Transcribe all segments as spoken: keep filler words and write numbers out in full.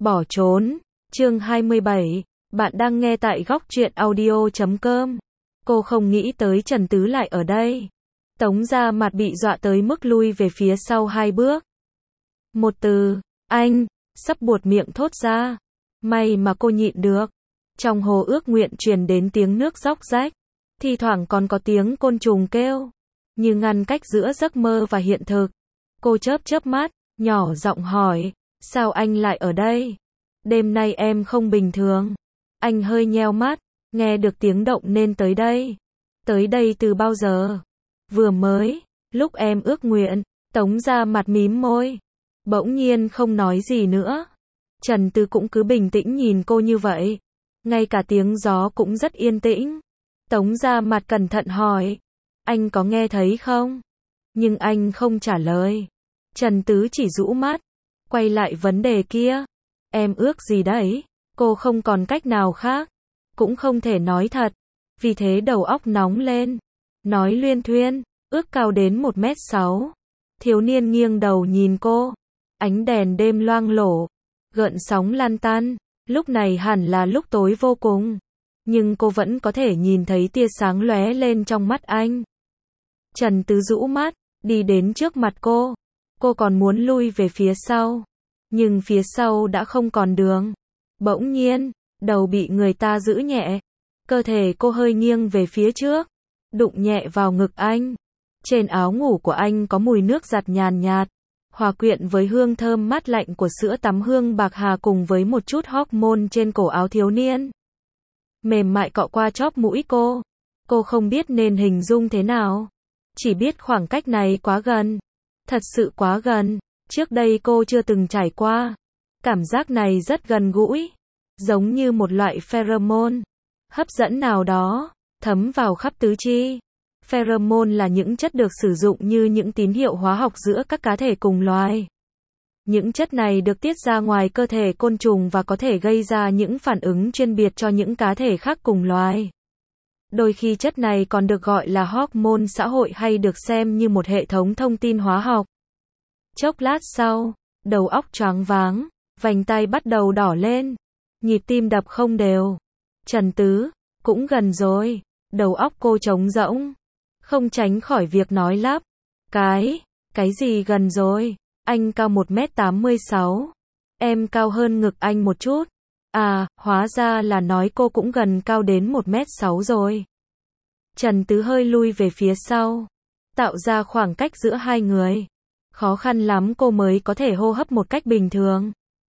Bỏ trốn. Chương hai mươi bảy. Bạn đang nghe tại góc truyện audio chấm com. Cô không nghĩ tới Trần Tứ lại ở đây. Tống Gia Mặt bị dọa tới mức lui về phía sau hai bước. Một từ, anh, sắp buột miệng thốt ra. May mà cô nhịn được. Trong hồ ước nguyện truyền đến tiếng nước róc rách. Thi thoảng còn có tiếng côn trùng kêu. Như ngăn cách giữa giấc mơ và hiện thực. Cô chớp chớp mắt, nhỏ giọng hỏi, sao anh lại ở đây? Đêm nay em không bình thường. Anh hơi nheo mắt, nghe được tiếng động nên tới đây. Tới đây từ bao giờ? Vừa mới, lúc em ước nguyện. Tống Gia Mặt mím môi. Bỗng nhiên không nói gì nữa. Trần Tư cũng cứ bình tĩnh nhìn cô như vậy. Ngay cả tiếng gió cũng rất yên tĩnh. Tống Gia Mặt cẩn thận hỏi, anh có nghe thấy không? Nhưng anh không trả lời. Trần Tứ chỉ rũ mắt, quay lại vấn đề kia. Em ước gì đấy? Cô không còn cách nào khác, cũng không thể nói thật. Vì thế đầu óc nóng lên. Nói luyên thuyên, ước cao đến một mét sáu. Thiếu niên nghiêng đầu nhìn cô. Ánh đèn đêm loang lổ, gợn sóng lan tan. Lúc này hẳn là lúc tối vô cùng. Nhưng cô vẫn có thể nhìn thấy tia sáng lóe lên trong mắt anh. Trần Tứ rũ mắt, đi đến trước mặt cô. Cô còn muốn lui về phía sau. Nhưng phía sau đã không còn đường. Bỗng nhiên, đầu bị người ta giữ nhẹ. Cơ thể cô hơi nghiêng về phía trước. Đụng nhẹ vào ngực anh. Trên áo ngủ của anh có mùi nước giặt nhàn nhạt. Hòa quyện với hương thơm mát lạnh của sữa tắm hương bạc hà cùng với một chút hormone trên cổ áo thiếu niên. Mềm mại cọ qua chóp mũi cô. Cô không biết nên hình dung thế nào. Chỉ biết khoảng cách này quá gần. Thật sự quá gần. Trước đây cô chưa từng trải qua. Cảm giác này rất gần gũi. Giống như một loại pheromone. Hấp dẫn nào đó. Thấm vào khắp tứ chi. Pheromone là những chất được sử dụng như những tín hiệu hóa học giữa các cá thể cùng loài. Những chất này được tiết ra ngoài cơ thể côn trùng và có thể gây ra những phản ứng chuyên biệt cho những cá thể khác cùng loài. Đôi khi chất này còn được gọi là hormone xã hội hay được xem như một hệ thống thông tin hóa học. Chốc lát sau, đầu óc choáng váng, vành tai bắt đầu đỏ lên, nhịp tim đập không đều. Trần Tứ, cũng gần rồi. Đầu óc cô trống rỗng, không tránh khỏi việc nói lắp. Cái, cái gì gần rồi? Anh cao một mét tám mươi sáu. Em cao hơn ngực anh một chút. À, hóa ra là nói cô cũng gần cao đến một mét sáu rồi. Trần Tứ hơi lui về phía sau, tạo ra khoảng cách giữa hai người. Khó khăn lắm cô mới có thể hô hấp một cách bình thường.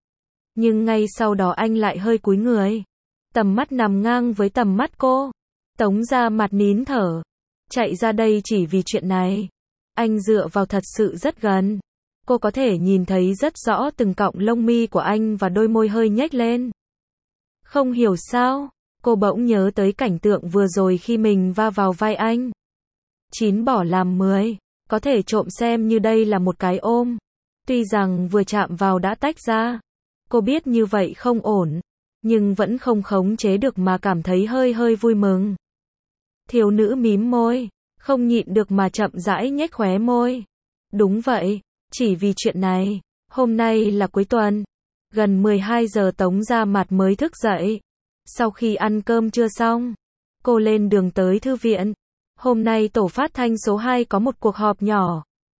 Nhưng ngay sau đó anh lại hơi cúi người. Tầm mắt nằm ngang với tầm mắt cô. Tống Gia Mặt nín thở. Chạy ra đây chỉ vì chuyện này. Anh dựa vào thật sự rất gần. Cô có thể nhìn thấy rất rõ từng cọng lông mi của anh và đôi môi hơi nhếch lên. Không hiểu sao, cô bỗng nhớ tới cảnh tượng vừa rồi khi mình va vào vai anh. Chín bỏ làm mười, có thể trộm xem như đây là một cái ôm. Tuy rằng vừa chạm vào đã tách ra. Cô biết như vậy không ổn, nhưng vẫn không khống chế được mà cảm thấy hơi hơi vui mừng. Thiếu nữ mím môi, không nhịn được mà chậm rãi nhếch khóe môi. Đúng vậy, chỉ vì chuyện này. Hôm nay là cuối tuần. Gần mười hai giờ Tống Gia Mặt mới thức dậy. Sau khi ăn cơm trưa xong, cô lên đường tới thư viện. Hôm nay tổ phát thanh số hai có một cuộc họp nhỏ.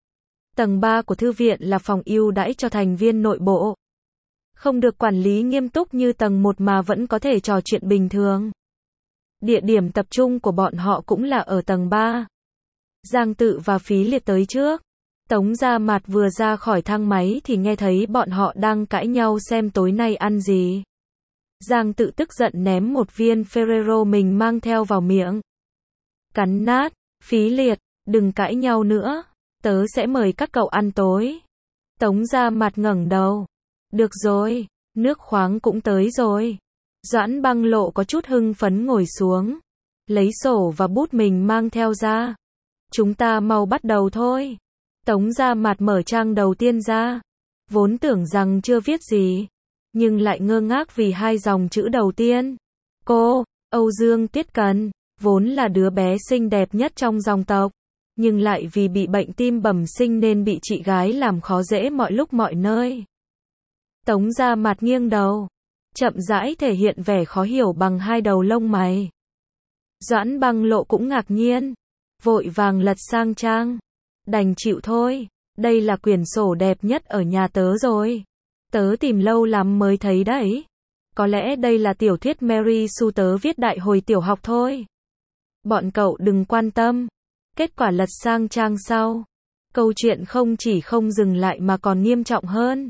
Tầng ba của thư viện là phòng ưu đãi cho thành viên nội bộ. Không được quản lý nghiêm túc như tầng một mà vẫn có thể trò chuyện bình thường. Địa điểm tập trung của bọn họ cũng là ở tầng ba. Giang Tự và Phí Liệt tới trước. Tống Gia Mặt vừa ra khỏi thang máy thì nghe thấy bọn họ đang cãi nhau xem tối nay ăn gì. Giang Tự tức giận ném một viên Ferrero mình mang theo vào miệng. Cắn nát. Phí Liệt, đừng cãi nhau nữa. Tớ sẽ mời các cậu ăn tối. Tống Gia Mặt ngẩng đầu. Được rồi, nước khoáng cũng tới rồi. Doãn Băng Lộ có chút hưng phấn ngồi xuống. Lấy sổ và bút mình mang theo ra. Chúng ta mau bắt đầu thôi. Tống Gia Mặt mở trang đầu tiên ra. Vốn tưởng rằng chưa viết gì. Nhưng lại ngơ ngác vì hai dòng chữ đầu tiên. Cô, Âu Dương Tiết Cần, vốn là đứa bé xinh đẹp nhất trong dòng tộc. Nhưng lại vì bị bệnh tim bẩm sinh nên bị chị gái làm khó dễ mọi lúc mọi nơi. Tống Gia Mạt nghiêng đầu, chậm rãi thể hiện vẻ khó hiểu bằng hai đầu lông mày. Doãn Băng Lộ cũng ngạc nhiên, vội vàng lật sang trang. Đành chịu thôi, đây là quyển sổ đẹp nhất ở nhà tớ rồi. Tớ tìm lâu lắm mới thấy đấy. Có lẽ đây là tiểu thuyết Mary Sue tớ viết đại hồi tiểu học thôi. Bọn cậu đừng quan tâm. Kết quả lật sang trang sau. Câu chuyện không chỉ không dừng lại mà còn nghiêm trọng hơn.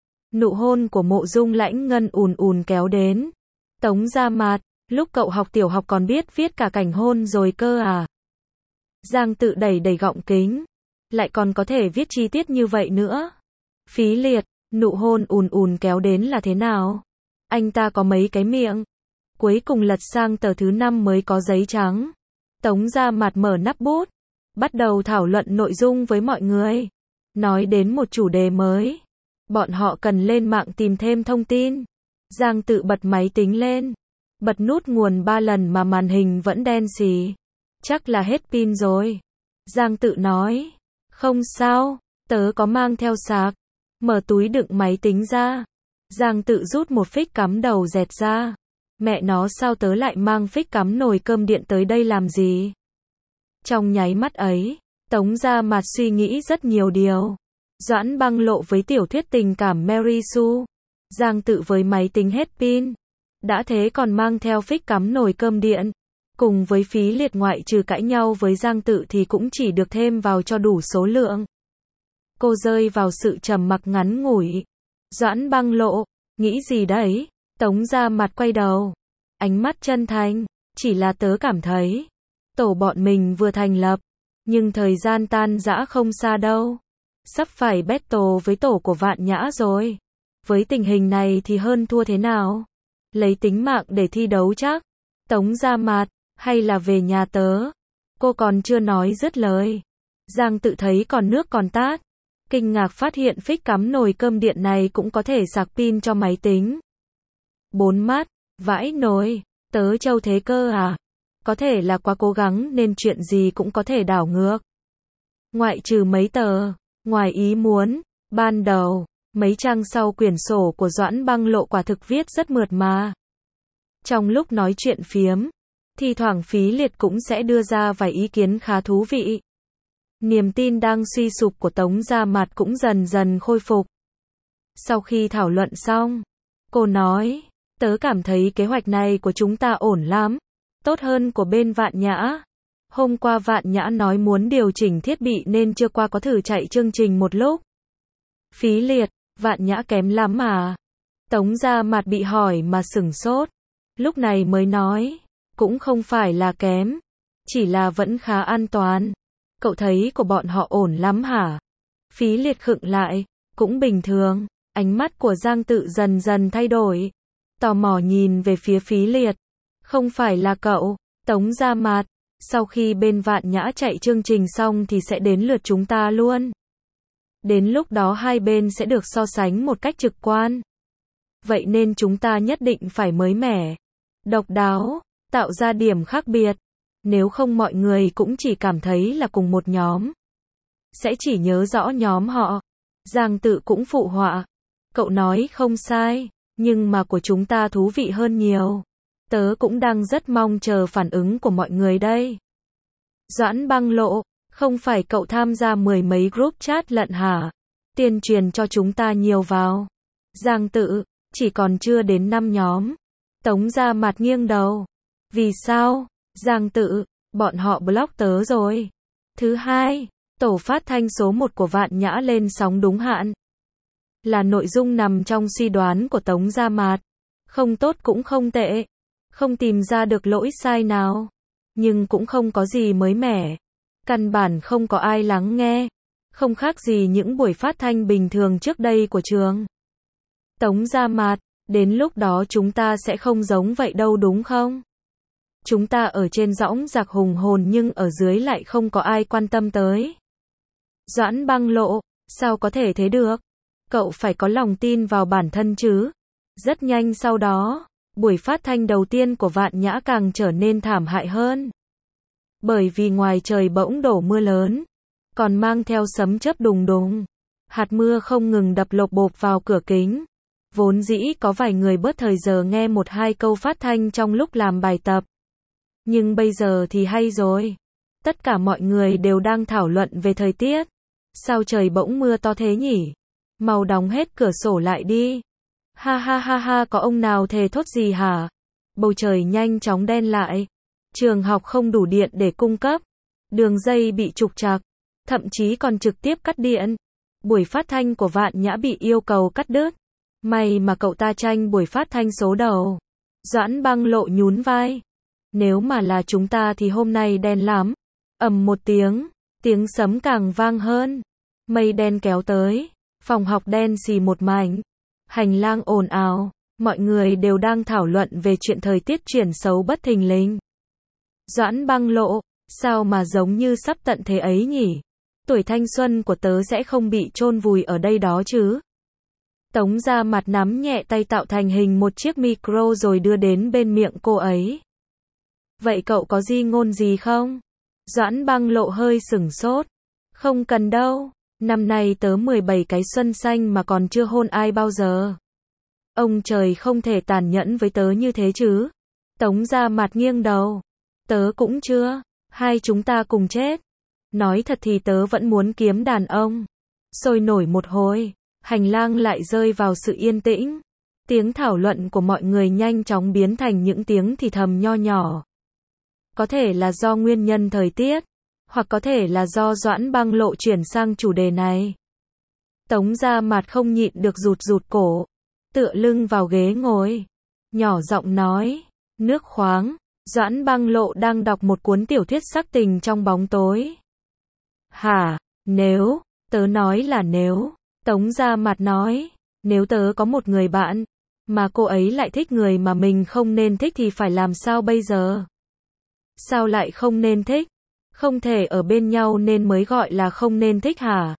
Nụ hôn của Mộ Dung Lãnh Ngân ùn ùn kéo đến. Tống Gia Mạt, lúc cậu học tiểu học còn biết viết cả cảnh hôn rồi cơ à? Giang Tự đẩy đẩy gọng kính. Lại còn có thể viết chi tiết như vậy nữa. Phí Liệt, nụ hôn ùn ùn kéo đến là thế nào? Anh ta có mấy cái miệng? Cuối cùng lật sang tờ thứ năm mới có giấy trắng. Tống Gia Mạt mở nắp bút, bắt đầu thảo luận nội dung với mọi người. Nói đến một chủ đề mới. Bọn họ cần lên mạng tìm thêm thông tin. Giang Tự bật máy tính lên. Bật nút nguồn ba lần mà màn hình vẫn đen xì. Chắc là hết pin rồi. Giang Tự nói. Không sao, tớ có mang theo sạc. Mở túi đựng máy tính ra. Giang Tự rút một phích cắm đầu dẹt ra. Mẹ nó sao tớ lại mang phích cắm nồi cơm điện tới đây làm gì? Trong nháy mắt ấy, Tống Gia Mạt suy nghĩ rất nhiều điều. Doãn Băng Lộ với tiểu thuyết tình cảm Mary Sue. Giang Tự với máy tính hết pin. Đã thế còn mang theo phích cắm nồi cơm điện. Cùng với Phí Liệt ngoại trừ cãi nhau với Giang Tự thì cũng chỉ được thêm vào cho đủ số lượng. Cô rơi vào sự trầm mặc ngắn ngủi. Doãn Băng Lộ, nghĩ gì đấy? Tống Gia Mạt quay đầu. Ánh mắt chân thành, chỉ là tớ cảm thấy. Tổ bọn mình vừa thành lập. Nhưng thời gian tan rã không xa đâu. Sắp phải battle với tổ của Vạn Nhã rồi. Với tình hình này thì hơn thua thế nào? Lấy tính mạng để thi đấu chắc. Tống Gia Mạt, hay là về nhà tớ? Cô còn chưa nói dứt lời. Giang Tự thấy còn nước còn tát. Kinh ngạc phát hiện phích cắm nồi cơm điện này cũng có thể sạc pin cho máy tính. Bốn mắt, vãi nồi, tớ trâu thế cơ à? Có thể là quá cố gắng nên chuyện gì cũng có thể đảo ngược. Ngoại trừ mấy tờ, ngoài ý muốn, ban đầu, mấy trang sau quyển sổ của Doãn Băng Lộ quả thực viết rất mượt mà. Trong lúc nói chuyện phiếm, thi thoảng Phí Liệt cũng sẽ đưa ra vài ý kiến khá thú vị. Niềm tin đang suy sụp của Tống Gia Mạt cũng dần dần khôi phục. Sau khi thảo luận xong, cô nói, tớ cảm thấy kế hoạch này của chúng ta ổn lắm, tốt hơn của bên Vạn Nhã. Hôm qua Vạn Nhã nói muốn điều chỉnh thiết bị nên chưa qua có thử chạy chương trình một lúc. Phí Liệt, Vạn Nhã kém lắm à? Tống Gia Mạt bị hỏi mà sửng sốt, lúc này mới nói, cũng không phải là kém, chỉ là vẫn khá an toàn. Cậu thấy của bọn họ ổn lắm hả? Phí Liệt khựng lại, cũng bình thường. Ánh mắt của Giang Tự dần dần thay đổi, tò mò nhìn về phía Phí Liệt. Không phải là cậu, Tống Gia Mạt, sau khi bên Vạn Nhã chạy chương trình xong thì sẽ đến lượt chúng ta luôn. Đến lúc đó hai bên sẽ được so sánh một cách trực quan. Vậy nên chúng ta nhất định phải mới mẻ, độc đáo, tạo ra điểm khác biệt. Nếu không mọi người cũng chỉ cảm thấy là cùng một nhóm. Sẽ chỉ nhớ rõ nhóm họ. Giang Tự cũng phụ họa. Cậu nói không sai, nhưng mà của chúng ta thú vị hơn nhiều. Tớ cũng đang rất mong chờ phản ứng của mọi người đây. Doãn Băng Lộ, không phải cậu tham gia mười mấy group chat lận hả? Tuyên truyền cho chúng ta nhiều vào. Giang Tự, chỉ còn chưa đến năm nhóm. Tống Gia Mạt nghiêng đầu. Vì sao? Giang Tự, bọn họ block tớ rồi. Thứ hai, tổ phát thanh số một của Vạn Nhã lên sóng đúng hạn. Là nội dung nằm trong suy đoán của Tống Gia Mạt. Không tốt cũng không tệ. Không tìm ra được lỗi sai nào. Nhưng cũng không có gì mới mẻ. Căn bản không có ai lắng nghe. Không khác gì những buổi phát thanh bình thường trước đây của trường. Tống Gia Mạt, đến lúc đó chúng ta sẽ không giống vậy đâu đúng không? Chúng ta ở trên dõng dạc hùng hồn nhưng ở dưới lại không có ai quan tâm tới. Doãn Băng Lộ, sao có thể thế được? Cậu phải có lòng tin vào bản thân chứ. Rất nhanh sau đó, buổi phát thanh đầu tiên của Vạn Nhã càng trở nên thảm hại hơn. Bởi vì ngoài trời bỗng đổ mưa lớn, còn mang theo sấm chớp đùng đùng. Hạt mưa không ngừng đập lộp bộp vào cửa kính. Vốn dĩ có vài người bớt thời giờ nghe một hai câu phát thanh trong lúc làm bài tập. Nhưng bây giờ thì hay rồi. Tất cả mọi người đều đang thảo luận về thời tiết. Sao trời bỗng mưa to thế nhỉ? Mau đóng hết cửa sổ lại đi. Ha ha ha ha, có ông nào thề thốt gì hả? Bầu trời nhanh chóng đen lại. Trường học không đủ điện để cung cấp. Đường dây bị trục trặc. Thậm chí còn trực tiếp cắt điện. Buổi phát thanh của Vạn Nhã bị yêu cầu cắt đứt. May mà cậu ta tranh buổi phát thanh số đầu. Doãn Băng Lộ nhún vai. Nếu mà là chúng ta thì hôm nay đen lắm. Ầm một tiếng, tiếng sấm càng vang hơn. Mây đen kéo tới, phòng học đen xì một mảnh. Hành lang ồn ào, mọi người đều đang thảo luận về chuyện thời tiết chuyển xấu bất thình lình. Doãn Băng Lộ, sao mà giống như sắp tận thế ấy nhỉ? Tuổi thanh xuân của tớ sẽ không bị chôn vùi ở đây đó chứ? Tống Gia Mặt nắm nhẹ tay tạo thành hình một chiếc micro rồi đưa đến bên miệng cô ấy. Vậy cậu có di ngôn gì không? Doãn Băng Lộ hơi sửng sốt. Không cần đâu, năm nay tớ mười bảy cái xuân xanh mà còn chưa hôn ai bao giờ. Ông trời không thể tàn nhẫn với tớ như thế chứ. Tống Gia Mặt nghiêng đầu. Tớ cũng chưa, hai chúng ta cùng chết. Nói thật thì tớ vẫn muốn kiếm đàn ông. Sôi nổi một hồi, hành lang lại rơi vào sự yên tĩnh. Tiếng thảo luận của mọi người nhanh chóng biến thành những tiếng thì thầm nho nhỏ. Có thể là do nguyên nhân thời tiết, hoặc có thể là do Doãn Băng Lộ chuyển sang chủ đề này. Tống Gia Mặt không nhịn được rụt rụt cổ, tựa lưng vào ghế ngồi, nhỏ giọng nói, nước khoáng. Doãn Băng Lộ đang đọc một cuốn tiểu thuyết sắc tình trong bóng tối. Hả, nếu, tớ nói là nếu, Tống Gia Mặt nói, nếu tớ có một người bạn, mà cô ấy lại thích người mà mình không nên thích thì phải làm sao bây giờ? Sao lại không nên thích? Không thể ở bên nhau nên mới gọi là không nên thích hả?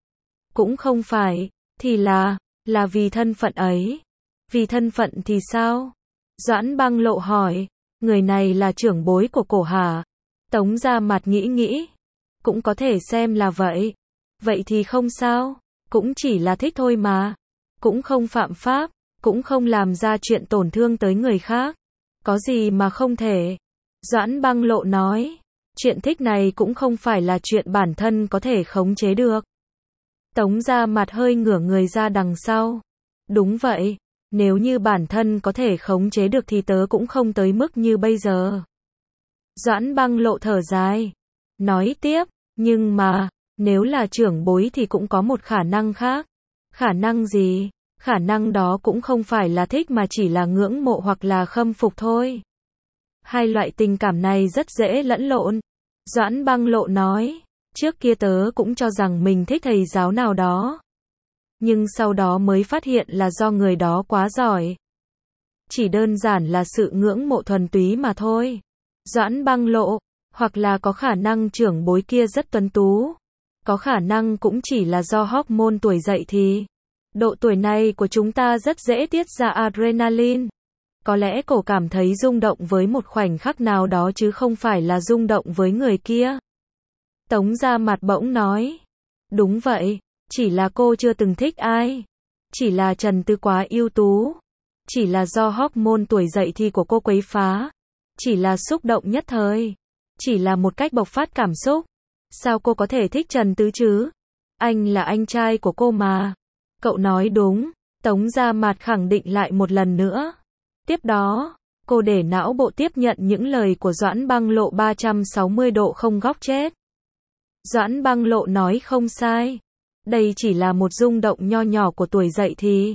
Cũng không phải, thì là, là vì thân phận ấy. Vì thân phận thì sao? Doãn Băng Lộ hỏi, người này là trưởng bối của cổ hả? Tống Gia Mặt nghĩ nghĩ, cũng có thể xem là vậy. Vậy thì không sao, cũng chỉ là thích thôi mà. Cũng không phạm pháp, cũng không làm ra chuyện tổn thương tới người khác. Có gì mà không thể? Doãn Băng Lộ nói, chuyện thích này cũng không phải là chuyện bản thân có thể khống chế được. Tống Gia Mặt hơi ngửa người ra đằng sau. Đúng vậy, nếu như bản thân có thể khống chế được thì tớ cũng không tới mức như bây giờ. Doãn Băng Lộ thở dài, nói tiếp, nhưng mà, nếu là trưởng bối thì cũng có một khả năng khác. Khả năng gì? Khả năng đó cũng không phải là thích mà chỉ là ngưỡng mộ hoặc là khâm phục thôi. Hai loại tình cảm này rất dễ lẫn lộn. Doãn Băng Lộ nói, trước kia tớ cũng cho rằng mình thích thầy giáo nào đó. Nhưng sau đó mới phát hiện là do người đó quá giỏi. Chỉ đơn giản là sự ngưỡng mộ thuần túy mà thôi. Doãn Băng Lộ, hoặc là có khả năng trưởng bối kia rất tuấn tú. Có khả năng cũng chỉ là do hormone tuổi dậy thì. Độ tuổi này của chúng ta rất dễ tiết ra adrenaline. Có lẽ cổ cảm thấy rung động với một khoảnh khắc nào đó chứ không phải là rung động với người kia. Tống Gia Mặt bỗng nói. Đúng vậy, chỉ là cô chưa từng thích ai. Chỉ là Trần Tư quá ưu tú. Chỉ là do hormone tuổi dậy thì của cô quấy phá. Chỉ là xúc động nhất thời. Chỉ là một cách bộc phát cảm xúc. Sao cô có thể thích Trần Tứ chứ? Anh là anh trai của cô mà. Cậu nói đúng. Tống Gia Mặt khẳng định lại một lần nữa. Tiếp đó, cô để não bộ tiếp nhận những lời của Doãn Băng Lộ ba trăm sáu mươi độ không góc chết. Doãn Băng Lộ nói không sai. Đây chỉ là một rung động nho nhỏ của tuổi dậy thì.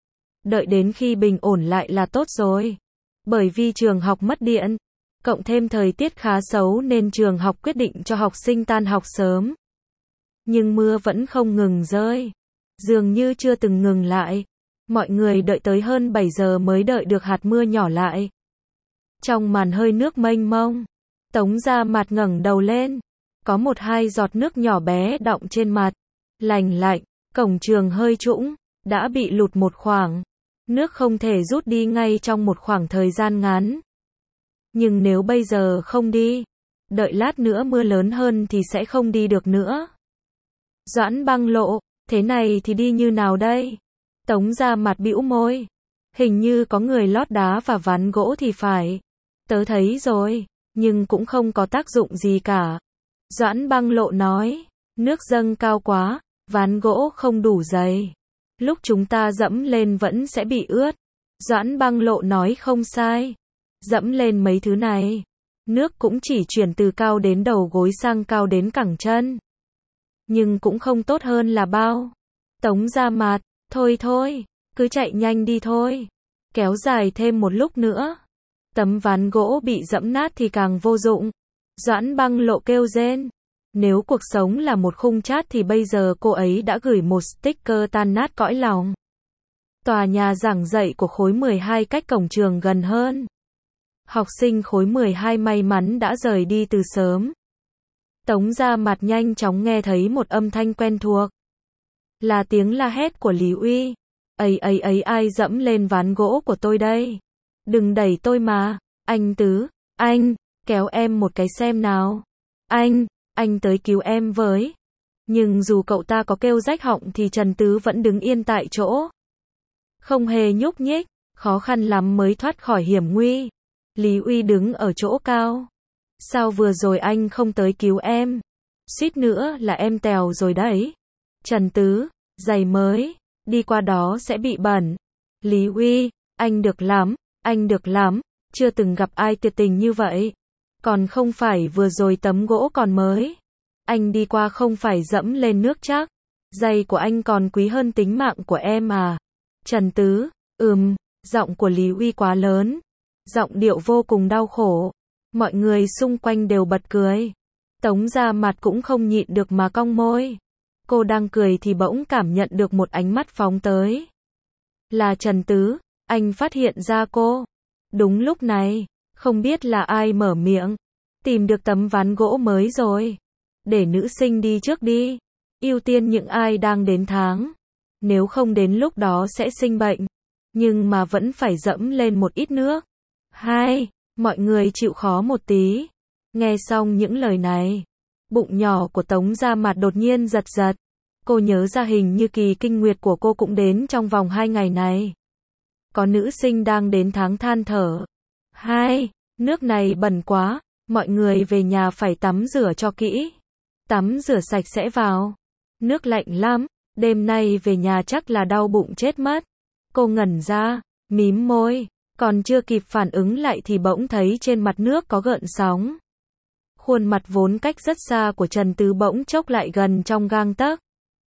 Đợi đến khi bình ổn lại là tốt rồi. Bởi vì trường học mất điện, cộng thêm thời tiết khá xấu nên trường học quyết định cho học sinh tan học sớm. Nhưng mưa vẫn không ngừng rơi. Dường như chưa từng ngừng lại. Mọi người đợi tới hơn bảy giờ mới đợi được hạt mưa nhỏ lại. Trong màn hơi nước mênh mông, Tống Gia Mặt ngẩng đầu lên. Có một hai giọt nước nhỏ bé đọng trên mặt. Lành lạnh, cổng trường hơi trũng, đã bị lụt một khoảng. Nước không thể rút đi ngay trong một khoảng thời gian ngắn. Nhưng nếu bây giờ không đi, đợi lát nữa mưa lớn hơn thì sẽ không đi được nữa. Doãn Băng Lộ, thế này thì đi như nào đây? Tống Gia Mặt bĩu môi. Hình như có người lót đá và ván gỗ thì phải. Tớ thấy rồi, nhưng cũng không có tác dụng gì cả. Doãn Băng Lộ nói, nước dâng cao quá, ván gỗ không đủ dày. Lúc chúng ta dẫm lên vẫn sẽ bị ướt. Doãn Băng Lộ nói không sai. Dẫm lên mấy thứ này, nước cũng chỉ chuyển từ cao đến đầu gối sang cao đến cẳng chân. Nhưng cũng không tốt hơn là bao. Tống Gia Mặt, thôi thôi, cứ chạy nhanh đi thôi. Kéo dài thêm một lúc nữa. Tấm ván gỗ bị dẫm nát thì càng vô dụng. Doãn Băng Lộ kêu rên. Nếu cuộc sống là một khung chat thì bây giờ cô ấy đã gửi một sticker tan nát cõi lòng. Tòa nhà giảng dạy của khối mười hai cách cổng trường gần hơn. Học sinh khối mười hai may mắn đã rời đi từ sớm. Tống Gia Mặt nhanh chóng nghe thấy một âm thanh quen thuộc. Là tiếng la hét của Lý Uy. Ấy ấy ấy, ai dẫm lên ván gỗ của tôi đây? Đừng đẩy tôi mà. Anh Tứ, anh, kéo em một cái xem nào. Anh, anh tới cứu em với. Nhưng dù cậu ta có kêu rách họng thì Trần Tứ vẫn đứng yên tại chỗ. Không hề nhúc nhích, khó khăn lắm mới thoát khỏi hiểm nguy. Lý Uy đứng ở chỗ cao. Sao vừa rồi anh không tới cứu em? Suýt nữa là em tèo rồi đấy. Trần Tứ, giày mới, đi qua đó sẽ bị bẩn. Lý Uy, anh được lắm, anh được lắm, chưa từng gặp ai tuyệt tình như vậy. Còn không phải vừa rồi tấm gỗ còn mới. Anh đi qua không phải dẫm lên nước chắc. Giày của anh còn quý hơn tính mạng của em à. Trần Tứ, ừm, giọng của Lý Uy quá lớn. Giọng điệu vô cùng đau khổ. Mọi người xung quanh đều bật cười. Tống Gia Mặt cũng không nhịn được mà cong môi. Cô đang cười thì bỗng cảm nhận được một ánh mắt phóng tới. Là Trần Tứ, anh phát hiện ra cô. Đúng lúc này, không biết là ai mở miệng. Tìm được tấm ván gỗ mới rồi. Để nữ sinh đi trước đi. Ưu tiên những ai đang đến tháng. Nếu không đến lúc đó sẽ sinh bệnh. Nhưng mà vẫn phải dẫm lên một ít nước. Hai, mọi người chịu khó một tí. Nghe xong những lời này, bụng nhỏ của Tống Gia Mặt đột nhiên giật giật. Cô nhớ ra hình như kỳ kinh nguyệt của cô cũng đến trong vòng hai ngày này. Có nữ sinh đang đến tháng than thở. Hai, nước này bẩn quá, mọi người về nhà phải tắm rửa cho kỹ. Tắm rửa sạch sẽ vào. Nước lạnh lắm, đêm nay về nhà chắc là đau bụng chết mất. Cô ngẩn ra, mím môi, còn chưa kịp phản ứng lại thì bỗng thấy trên mặt nước có gợn sóng. Khuôn mặt vốn cách rất xa của Trần Tứ bỗng chốc lại gần trong gang tấc.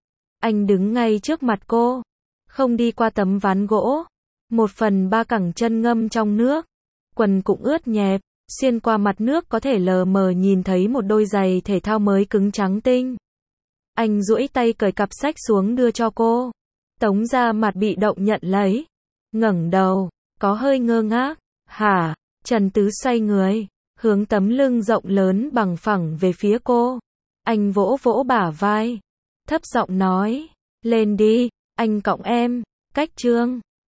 Anh đứng ngay trước mặt cô, không đi qua tấm ván gỗ. Một phần ba cẳng chân ngâm trong nước, quần cũng ướt nhẹp, xuyên qua mặt nước có thể lờ mờ nhìn thấy một đôi giày thể thao mới cứng trắng tinh. Anh duỗi tay cởi cặp sách xuống đưa cho cô. Tống Gia Mặt bị động nhận lấy, ngẩng đầu, có hơi ngơ ngác. Hả? Trần Tứ xoay người, hướng tấm lưng rộng lớn bằng phẳng về phía cô. Anh vỗ vỗ bả vai, thấp giọng nói, lên đi, anh cõng em. Cách chương